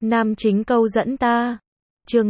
Nam chính câu dẫn ta. Chương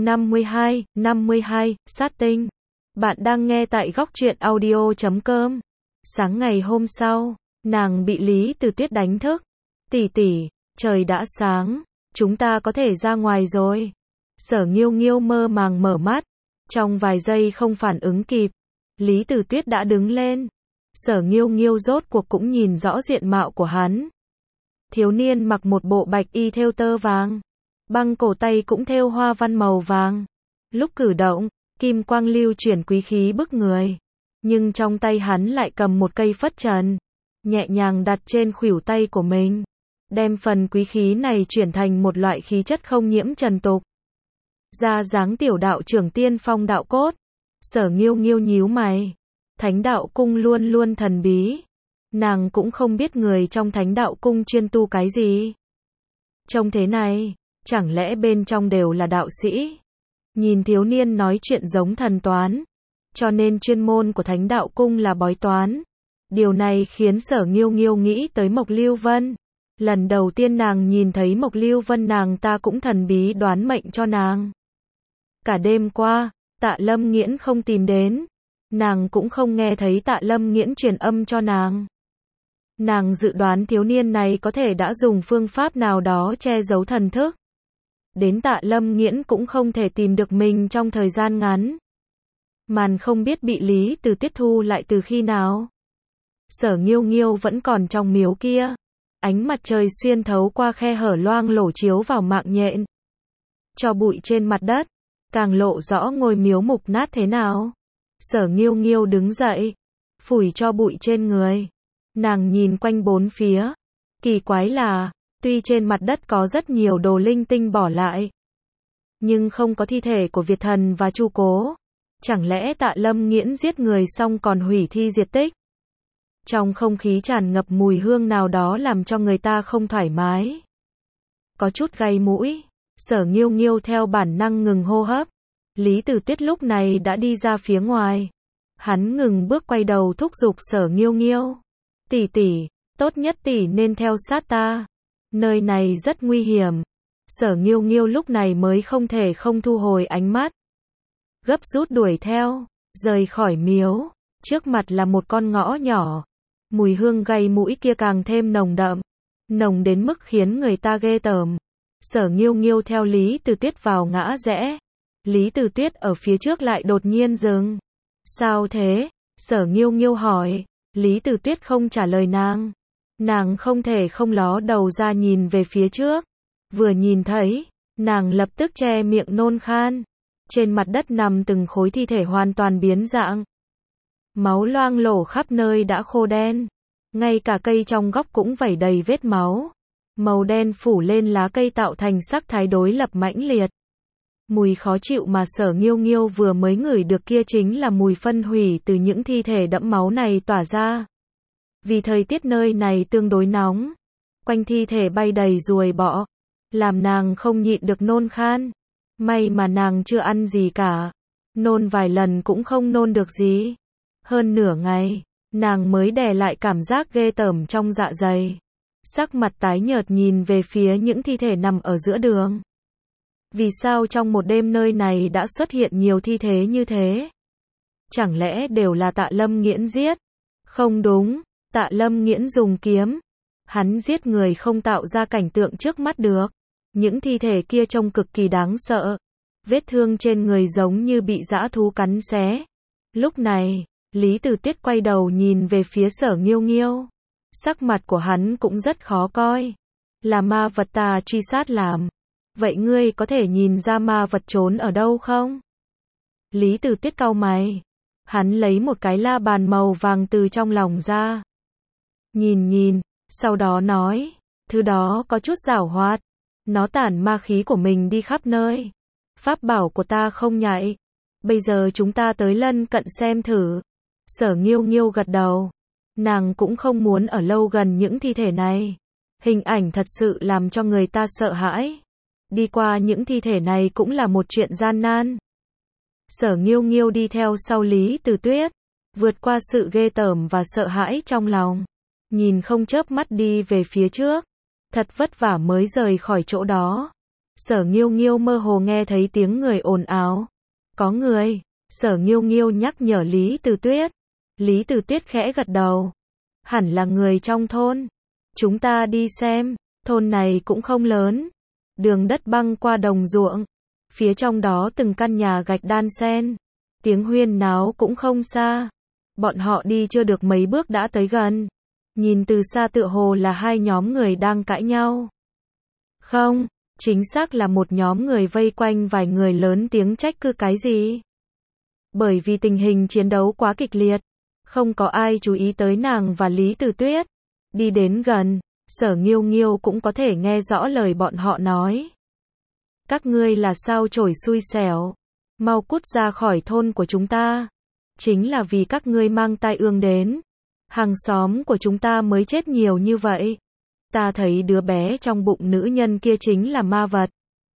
52, sát tinh. Bạn đang nghe tại góc truyện audio.com. Sáng ngày hôm sau, nàng bị Lý Từ Tuyết đánh thức. Tỷ tỷ, trời đã sáng, chúng ta có thể ra ngoài rồi. Sở Nghiêu Nghiêu mơ màng mở mắt, trong vài giây không phản ứng kịp, Lý Từ Tuyết đã đứng lên. Sở Nghiêu Nghiêu rốt cuộc cũng nhìn rõ diện mạo của hắn. Thiếu niên mặc một bộ bạch y thêu tơ vàng, băng cổ tay cũng thêu hoa văn màu vàng. Lúc cử động, kim quang lưu chuyển quý khí bức người. Nhưng trong tay hắn lại cầm một cây phất trần, nhẹ nhàng đặt trên khuỷu tay của mình, đem phần quý khí này chuyển thành một loại khí chất không nhiễm trần tục. Ra dáng tiểu đạo trưởng tiên phong đạo cốt. Sở Nghiêu Nghiêu nhíu mày. Thánh đạo cung luôn luôn thần bí. Nàng cũng không biết người trong thánh đạo cung chuyên tu cái gì. Trông thế này, chẳng lẽ bên trong đều là đạo sĩ? Nhìn thiếu niên nói chuyện giống thần toán, cho nên chuyên môn của thánh đạo cung là bói toán. Điều này khiến Sở Nghiêu Nghiêu nghĩ tới Mộc Lưu Vân. Lần đầu tiên nàng nhìn thấy Mộc Lưu Vân, nàng ta cũng thần bí đoán mệnh cho nàng. Cả đêm qua, Tạ Lâm Nghiễn không tìm đến, nàng cũng không nghe thấy Tạ Lâm Nghiễn truyền âm cho nàng. Nàng dự đoán thiếu niên này có thể đã dùng phương pháp nào đó che giấu thần thức. Đến Tạ Lâm Nghiễn cũng không thể tìm được mình trong thời gian ngắn. Màn không biết bị Lý Từ Tuyết thu lại từ khi nào. Sở Nghiêu Nghiêu vẫn còn trong miếu kia. Ánh mặt trời xuyên thấu qua khe hở loang lổ chiếu vào mạng nhện. Cho bụi trên mặt đất, càng lộ rõ ngôi miếu mục nát thế nào. Sở Nghiêu Nghiêu đứng dậy, phủi cho bụi trên người. Nàng nhìn quanh bốn phía. Kỳ quái là, tuy trên mặt đất có rất nhiều đồ linh tinh bỏ lại, nhưng không có thi thể của Việt Thần và Chu Cố. Chẳng lẽ Tạ Lâm Nghiễn giết người xong còn hủy thi diệt tích? Trong không khí tràn ngập mùi hương nào đó làm cho người ta không thoải mái. Có chút gây mũi. Sở Nghiêu Nghiêu theo bản năng ngừng hô hấp. Lý Từ Tuyết lúc này đã đi ra phía ngoài. Hắn ngừng bước quay đầu thúc giục Sở Nghiêu Nghiêu. Tỷ tỷ, tốt nhất tỷ nên theo sát ta. Nơi này rất nguy hiểm. Sở Nghiêu Nghiêu lúc này mới không thể không thu hồi ánh mắt. Gấp rút đuổi theo, rời khỏi miếu. Trước mặt là một con ngõ nhỏ. Mùi hương gây mũi kia càng thêm nồng đậm. Nồng đến mức khiến người ta ghê tởm. Sở Nghiêu Nghiêu theo Lý Từ Tuyết vào ngã rẽ. Lý Từ Tuyết ở phía trước lại đột nhiên dừng. Sao thế? Sở Nghiêu Nghiêu hỏi. Lý Từ Tuyết không trả lời nàng. Nàng không thể không ló đầu ra nhìn về phía trước. Vừa nhìn thấy, nàng lập tức che miệng nôn khan. Trên mặt đất nằm từng khối thi thể hoàn toàn biến dạng. Máu loang lổ khắp nơi đã khô đen. Ngay cả cây trong góc cũng vẩy đầy vết máu. Màu đen phủ lên lá cây tạo thành sắc thái đối lập mãnh liệt. Mùi khó chịu mà Sở Nghiêu Nghiêu vừa mới ngửi được kia chính là mùi phân hủy từ những thi thể đẫm máu này tỏa ra. Vì thời tiết nơi này tương đối nóng, quanh thi thể bay đầy ruồi bọ, làm nàng không nhịn được nôn khan. May mà nàng chưa ăn gì cả, nôn vài lần cũng không nôn được gì. Hơn nửa ngày, nàng mới đè lại cảm giác ghê tởm trong dạ dày. Sắc mặt tái nhợt nhìn về phía những thi thể nằm ở giữa đường. Vì sao trong một đêm nơi này đã xuất hiện nhiều thi thể như thế? Chẳng lẽ đều là Tạ Lâm Nghiễn giết? Không đúng, Tạ Lâm Nghiễn dùng kiếm. Hắn giết người không tạo ra cảnh tượng trước mắt được. Những thi thể kia trông cực kỳ đáng sợ. Vết thương trên người giống như bị dã thú cắn xé. Lúc này, Lý Từ Tuyết quay đầu nhìn về phía Sở Nghiêu Nghiêu. Sắc mặt của hắn cũng rất khó coi. Là ma vật ta truy sát làm. Vậy ngươi có thể nhìn ra ma vật trốn ở đâu không? Lý Từ Tuyết cau mày. Hắn lấy một cái la bàn màu vàng từ trong lòng ra. Nhìn, sau đó nói, thứ đó có chút giảo hoạt. Nó tản ma khí của mình đi khắp nơi. Pháp bảo của ta không nhạy. Bây giờ chúng ta tới lân cận xem thử. Sở Nghiêu Nghiêu gật đầu. Nàng cũng không muốn ở lâu gần những thi thể này. Hình ảnh thật sự làm cho người ta sợ hãi. Đi qua những thi thể này cũng là một chuyện gian nan. Sở Nghiêu Nghiêu đi theo sau Lý Từ Tuyết, vượt qua sự ghê tởm và sợ hãi trong lòng. Nhìn không chớp mắt đi về phía trước. Thật vất vả mới rời khỏi chỗ đó. Sở Nghiêu Nghiêu mơ hồ nghe thấy tiếng người ồn ào. Có người. Sở Nghiêu Nghiêu nhắc nhở Lý Từ Tuyết. Lý Từ Tuyết khẽ gật đầu. Hẳn là người trong thôn. Chúng ta đi xem. Thôn này cũng không lớn. Đường đất băng qua đồng ruộng. Phía trong đó từng căn nhà gạch đan xen. Tiếng huyên náo cũng không xa. Bọn họ đi chưa được mấy bước đã tới gần. Nhìn từ xa tựa hồ là hai nhóm người đang cãi nhau. Không, chính xác là một nhóm người vây quanh vài người lớn tiếng trách cứ cái gì. Bởi vì tình hình chiến đấu quá kịch liệt, không có ai chú ý tới nàng và Lý Từ Tuyết. Đi đến gần, Sở Nghiêu Nghiêu cũng có thể nghe rõ lời bọn họ nói. Các ngươi là sao chổi xui xẻo, mau cút ra khỏi thôn của chúng ta. Chính là vì các ngươi mang tai ương đến. Hàng xóm của chúng ta mới chết nhiều như vậy. Ta thấy đứa bé trong bụng nữ nhân kia chính là ma vật.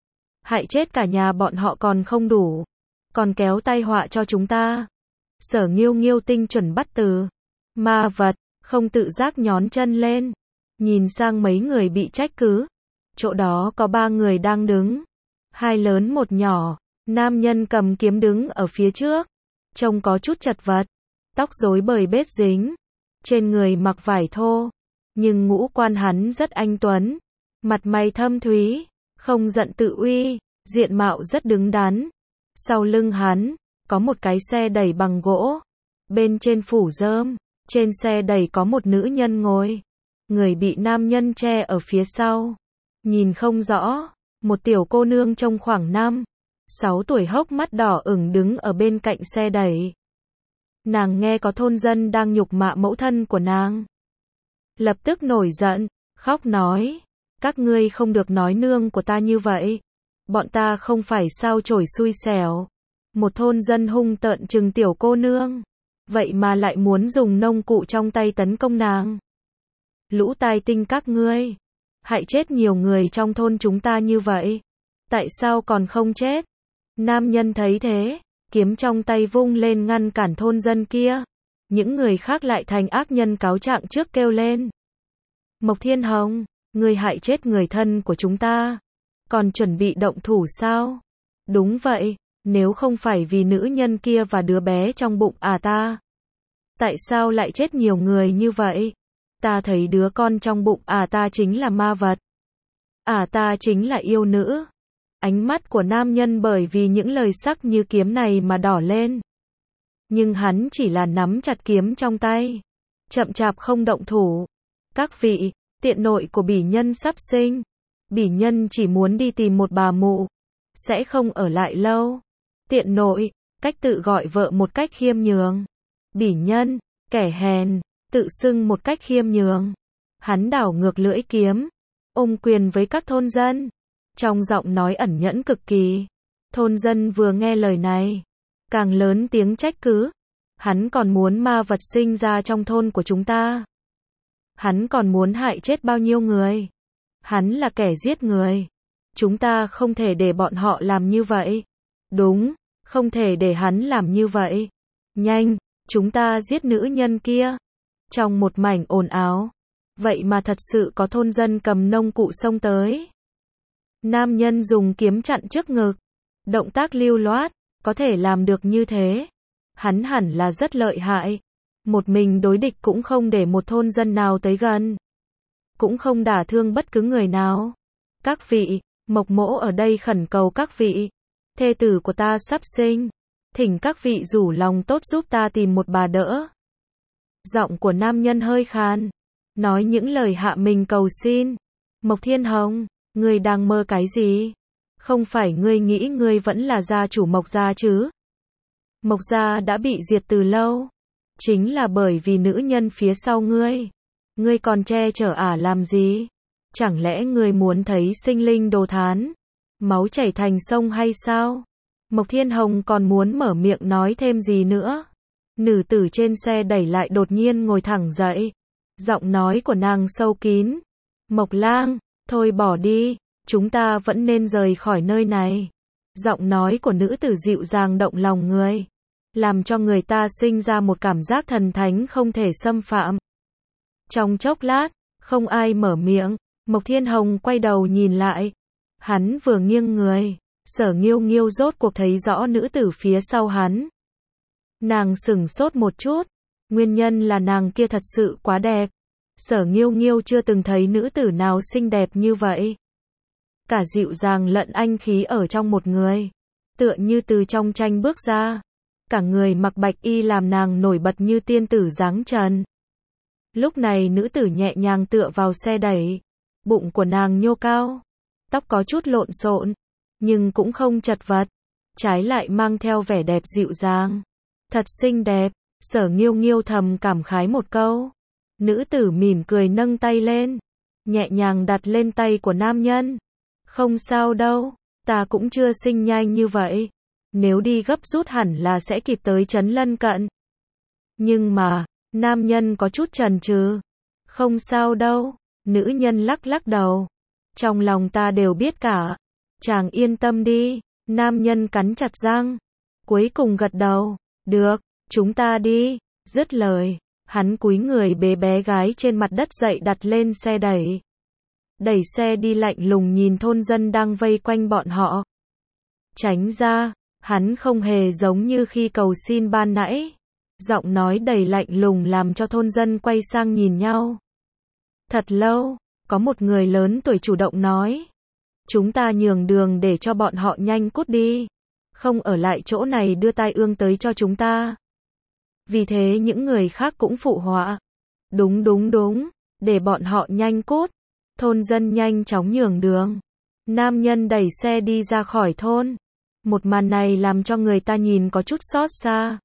Hại chết cả nhà bọn họ còn không đủ. Còn kéo tai họa cho chúng ta. Sở Nghiêu Nghiêu tinh chuẩn bắt từ. Ma vật, không tự giác nhón chân lên. Nhìn sang mấy người bị trách cứ. Chỗ đó có 3 người đang đứng. 2 lớn 1 nhỏ. Nam nhân cầm kiếm đứng ở phía trước. Trông có chút chật vật. Tóc rối bời bết dính. Trên người mặc vải thô. Nhưng ngũ quan hắn rất anh tuấn. Mặt mày thâm thúy. Không giận tự uy. Diện mạo rất đứng đắn. Sau lưng hắn, có một cái xe đẩy bằng gỗ. Bên trên phủ rơm. Trên xe đẩy có một nữ nhân ngồi. Người bị nam nhân che ở phía sau. Nhìn không rõ. Một tiểu cô nương trông khoảng 5-6 tuổi hốc mắt đỏ ửng đứng ở bên cạnh xe đẩy. Nàng nghe có thôn dân đang nhục mạ mẫu thân của nàng. Lập tức nổi giận, khóc nói. Các ngươi không được nói nương của ta như vậy. Bọn ta không phải sao chổi xui xẻo. Một thôn dân hung tợn trừng tiểu cô nương. Vậy mà lại muốn dùng nông cụ trong tay tấn công nàng. Lũ tai tinh các ngươi. Hại chết nhiều người trong thôn chúng ta như vậy. Tại sao còn không chết? Nam nhân thấy thế. Kiếm trong tay vung lên ngăn cản thôn dân kia. Những người khác lại thành ác nhân cáo trạng trước kêu lên. Mộc Thiên Hồng, ngươi hại chết người thân của chúng ta. Còn chuẩn bị động thủ sao? Đúng vậy, nếu không phải vì nữ nhân kia và đứa bé trong bụng ta. Tại sao lại chết nhiều người như vậy? Ta thấy đứa con trong bụng ta chính là ma vật. Ta chính là yêu nữ. Ánh mắt của nam nhân bởi vì những lời sắc như kiếm này mà đỏ lên. Nhưng hắn chỉ là nắm chặt kiếm trong tay. Chậm chạp không động thủ. Các vị, tiện nội của bỉ nhân sắp sinh. Bỉ nhân chỉ muốn đi tìm một bà mụ. Sẽ không ở lại lâu. Tiện nội, cách tự gọi vợ một cách khiêm nhường. Bỉ nhân, kẻ hèn, tự xưng một cách khiêm nhường. Hắn đảo ngược lưỡi kiếm. Ôm quyền với các thôn dân. Trong giọng nói ẩn nhẫn cực kỳ. Thôn dân vừa nghe lời này. Càng lớn tiếng trách cứ. Hắn còn muốn ma vật sinh ra trong thôn của chúng ta. Hắn còn muốn hại chết bao nhiêu người. Hắn là kẻ giết người. Chúng ta không thể để bọn họ làm như vậy. Đúng, không thể để hắn làm như vậy. Nhanh, chúng ta giết nữ nhân kia. Trong một mảnh ồn ào. Vậy mà thật sự có thôn dân cầm nông cụ xông tới. Nam nhân dùng kiếm chặn trước ngực. Động tác lưu loát, có thể làm được như thế. Hắn hẳn là rất lợi hại. Một mình đối địch cũng không để một thôn dân nào tới gần. Cũng không đả thương bất cứ người nào. Các vị, Mộc mỗ ở đây khẩn cầu các vị. Thê tử của ta sắp sinh. Thỉnh các vị rủ lòng tốt giúp ta tìm một bà đỡ. Giọng của nam nhân hơi khàn. Nói những lời hạ mình cầu xin. Mộc Thiên Hồng, ngươi đang mơ cái gì? Không phải ngươi nghĩ ngươi vẫn là gia chủ Mộc gia chứ? Mộc gia đã bị diệt từ lâu. Chính là bởi vì nữ nhân phía sau ngươi. Ngươi còn che chở làm gì? Chẳng lẽ ngươi muốn thấy sinh linh đồ thán? Máu chảy thành sông hay sao? Mộc Thiên Hồng còn muốn mở miệng nói thêm gì nữa? Nữ tử trên xe đẩy lại đột nhiên ngồi thẳng dậy. Giọng nói của nàng sâu kín. Mộc lang, thôi bỏ đi, chúng ta vẫn nên rời khỏi nơi này. Giọng nói của nữ tử dịu dàng động lòng người. Làm cho người ta sinh ra một cảm giác thần thánh không thể xâm phạm. Trong chốc lát, không ai mở miệng. Mộc Thiên Hồng quay đầu nhìn lại. Hắn vừa nghiêng người, Sở Nghiêu Nghiêu rốt cuộc thấy rõ nữ tử phía sau hắn. Nàng sửng sốt một chút, nguyên nhân là nàng kia thật sự quá đẹp. Sở Nghiêu Nghiêu chưa từng thấy nữ tử nào xinh đẹp như vậy. Cả dịu dàng lẫn anh khí ở trong một người, tựa như từ trong tranh bước ra. Cả người mặc bạch y làm nàng nổi bật như tiên tử dáng trần. Lúc này nữ tử nhẹ nhàng tựa vào xe đẩy, bụng của nàng nhô cao, tóc có chút lộn xộn, nhưng cũng không chật vật, trái lại mang theo vẻ đẹp dịu dàng. Thật xinh đẹp, Sở Nghiêu Nghiêu thầm cảm khái một câu. Nữ tử mỉm cười nâng tay lên, nhẹ nhàng đặt lên tay của nam nhân. Không sao đâu, ta cũng chưa sinh nhanh như vậy. Nếu đi gấp rút hẳn là sẽ kịp tới trấn lân cận. Nhưng mà, nam nhân có chút chần chừ. Không sao đâu, nữ nhân lắc lắc đầu. Trong lòng ta đều biết cả. Chàng yên tâm đi, nam nhân cắn chặt răng. Cuối cùng gật đầu, được, chúng ta đi. Dứt lời, hắn cúi người bế bé gái trên mặt đất dậy đặt lên xe đẩy. Đẩy xe đi lạnh lùng nhìn thôn dân đang vây quanh bọn họ. Tránh ra, hắn không hề giống như khi cầu xin ban nãy. Giọng nói đầy lạnh lùng làm cho thôn dân quay sang nhìn nhau. Thật lâu, có một người lớn tuổi chủ động nói. Chúng ta nhường đường để cho bọn họ nhanh cút đi. Không ở lại chỗ này đưa tai ương tới cho chúng ta. Vì thế những người khác cũng phụ họa. Đúng đúng đúng, để bọn họ nhanh cút. Thôn dân nhanh chóng nhường đường. Nam nhân đẩy xe đi ra khỏi thôn. Một màn này làm cho người ta nhìn có chút xót xa.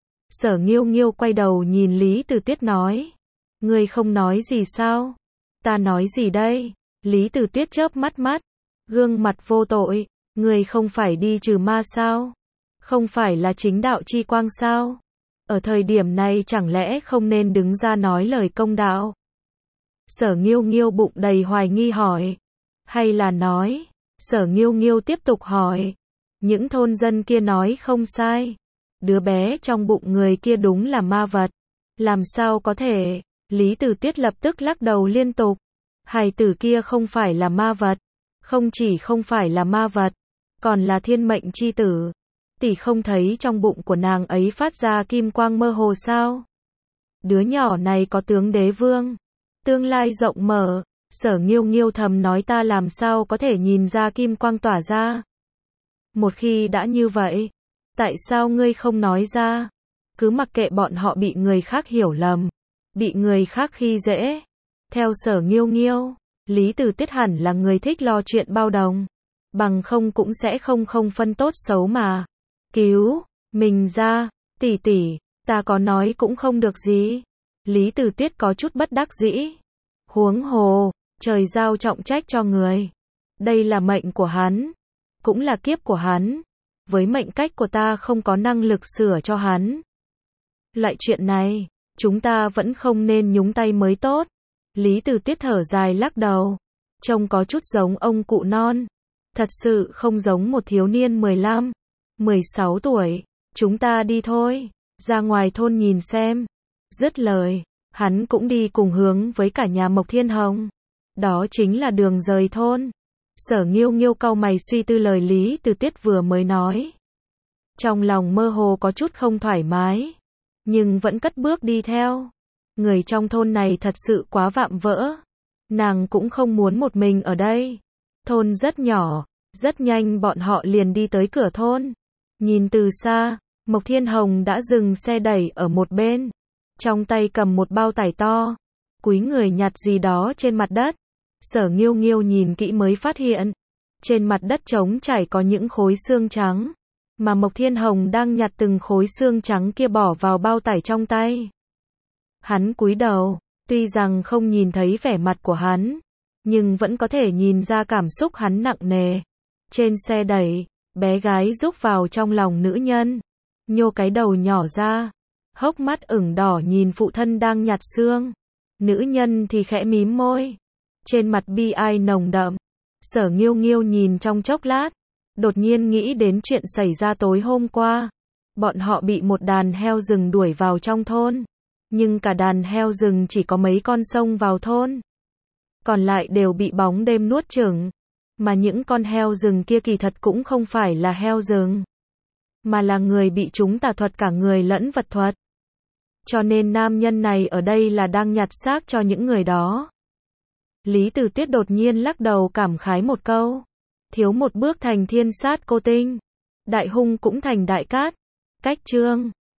Sở Nghiêu Nghiêu quay đầu nhìn Lý Tử Tuyết nói. Ngươi không nói gì sao? Ta nói gì đây? Lý Tử Tuyết chớp mắt mắt. Gương mặt vô tội. Ngươi không phải đi trừ ma sao? Không phải là chính đạo chi quang sao? Ở thời điểm này chẳng lẽ không nên đứng ra nói lời công đạo? Sở Nghiêu Nghiêu bụng đầy hoài nghi hỏi. Hay là nói? Sở Nghiêu Nghiêu tiếp tục hỏi. Những thôn dân kia nói không sai. Đứa bé trong bụng người kia đúng là ma vật. Làm sao có thể? Lý Tử Tuyết lập tức lắc đầu liên tục. Hài tử kia không phải là ma vật. Không chỉ không phải là ma vật, còn là thiên mệnh chi tử. Tỷ không thấy trong bụng của nàng ấy phát ra kim quang mơ hồ sao? Đứa nhỏ này có tướng đế vương. Tương lai rộng mở. Sở Nghiêu Nghiêu thầm nói ta làm sao có thể nhìn ra kim quang tỏa ra. Một khi đã như vậy, tại sao ngươi không nói ra? Cứ mặc kệ bọn họ bị người khác hiểu lầm, bị người khác khi dễ. Theo Sở Nghiêu Nghiêu, Lý Tử Tuyết hẳn là người thích lo chuyện bao đồng. Bằng không cũng sẽ không phân tốt xấu mà. Cứu mình ra, tỷ tỷ, ta có nói cũng không được gì. Lý Tử Tuyết có chút bất đắc dĩ. Huống hồ, trời giao trọng trách cho người. Đây là mệnh của hắn, cũng là kiếp của hắn. Với mệnh cách của ta không có năng lực sửa cho hắn. Loại chuyện này, chúng ta vẫn không nên nhúng tay mới tốt. Lý Tử Tuyết thở dài lắc đầu. Trông có chút giống ông cụ non. Thật sự không giống một thiếu niên 15, 16 tuổi. Chúng ta đi thôi, ra ngoài thôn nhìn xem. Dứt lời, hắn cũng đi cùng hướng với cả nhà Mộc Thiên Hồng. Đó chính là đường rời thôn. Sở Nghiêu Nghiêu cau mày suy tư lời Lý Tử Tuyết vừa mới nói. Trong lòng mơ hồ có chút không thoải mái, nhưng vẫn cất bước đi theo. Người trong thôn này thật sự quá vạm vỡ. Nàng cũng không muốn một mình ở đây. Thôn rất nhỏ, rất nhanh bọn họ liền đi tới cửa thôn. Nhìn từ xa, Mộc Thiên Hồng đã dừng xe đẩy ở một bên. Trong tay cầm một bao tải to, cúi người nhặt gì đó trên mặt đất. Sở Nghiêu Nghiêu nhìn kỹ mới phát hiện, trên mặt đất trống trải có những khối xương trắng, mà Mộc Thiên Hồng đang nhặt từng khối xương trắng kia bỏ vào bao tải trong tay. Hắn cúi đầu, tuy rằng không nhìn thấy vẻ mặt của hắn, nhưng vẫn có thể nhìn ra cảm xúc hắn nặng nề. Trên xe đẩy, bé gái rúc vào trong lòng nữ nhân, nhô cái đầu nhỏ ra, hốc mắt ửng đỏ nhìn phụ thân đang nhặt xương. Nữ nhân thì khẽ mím môi, trên mặt bi ai nồng đậm. Sở Nghiêu Nghiêu nhìn trong chốc lát, đột nhiên nghĩ đến chuyện xảy ra tối hôm qua. Bọn họ bị một đàn heo rừng đuổi vào trong thôn, nhưng cả đàn heo rừng chỉ có mấy con xông vào thôn, còn lại đều bị bóng đêm nuốt chửng. Mà những con heo rừng kia kỳ thật cũng không phải là heo rừng, mà là người bị chúng tà thuật cả người lẫn vật thuật. Cho nên nam nhân này ở đây là đang nhặt xác cho những người đó. Lý Tử Tuyết đột nhiên lắc đầu cảm khái một câu. Thiếu một bước thành thiên sát cô tinh. Đại hung cũng thành đại cát. Cách chương